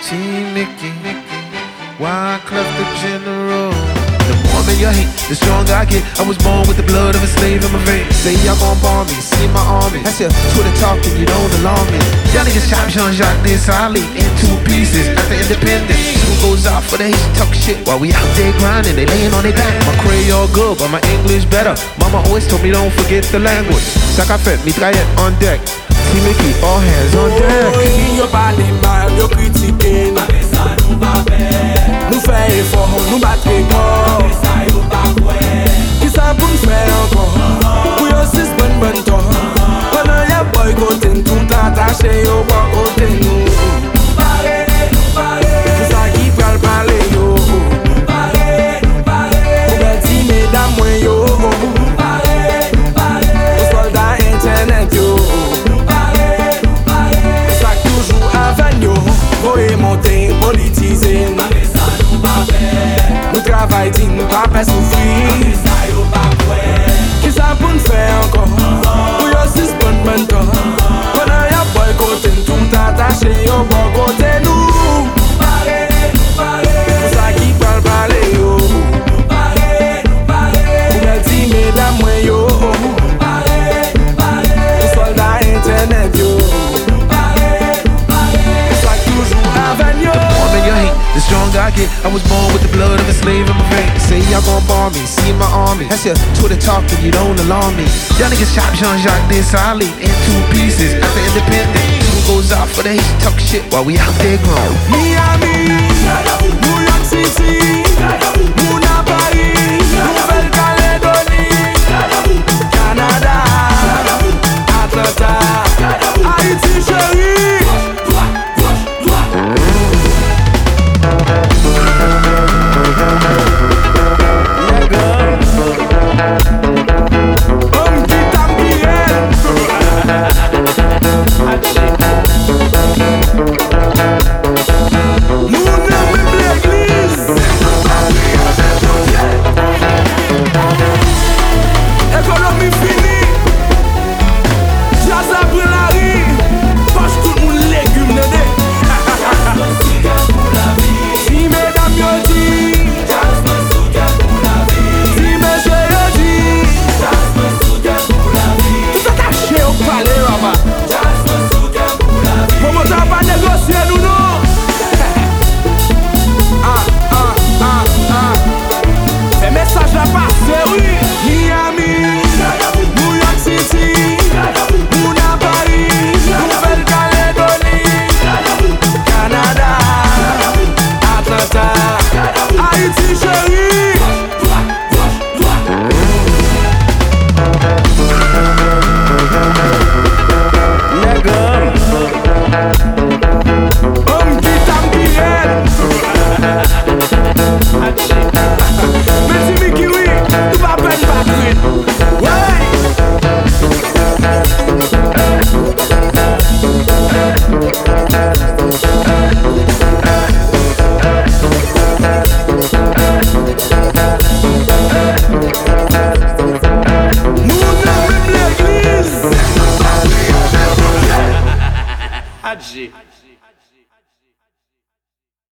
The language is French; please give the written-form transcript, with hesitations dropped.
Team Mickey, Wyclef the General. The more man you hate, the stronger I get. I was born with the blood of a slave in my veins. Say y'all gon' bomb me, see my army. That's your Twitter talking, you don't alarm me. Y'all niggas chop Jean-Jacques Dessalines in 2 pieces after independence. Who goes out for the hate, talk shit while we out there grinding, they laying on their back. My Creole good, but my English better. Mama always told me don't forget the language. Sac à fête, mitraillette on deck. Team Mickey, all hands on deck. Yo parle mal, yo critiqué. Nous fait effort, nous battre corps. Qui ça pour nous faire encore? Pour yo six bonne temps. Pendant y'a boycotté, tout attaché yo boycotté nous. Tout ça qui pral parler yo. Pour bâtir mesdames moi yo. Aux soldats internet yo. Voye monter, politiser. Nous travaillons, nous pas souffrir. Qui ça pour nous faire encore? Pour yo six bonne temps. Pendant y'a boycotté, tout attaché yo boycotté nous. Pour ça qui parle parler yo. Pour belle ti mesdames moi yo. Aux soldats internet yo. The stronger I get, I was born with the blood of a slave in my veins. Say y'all gon' bomb me, see my army. That's your Twitter talking, you don't alarm me. Y'all niggas chop Jean-Jacques Dessalines in 2 pieces after independence. Who goes out for the hate, talk shit while we out there grown? Miami, New York City,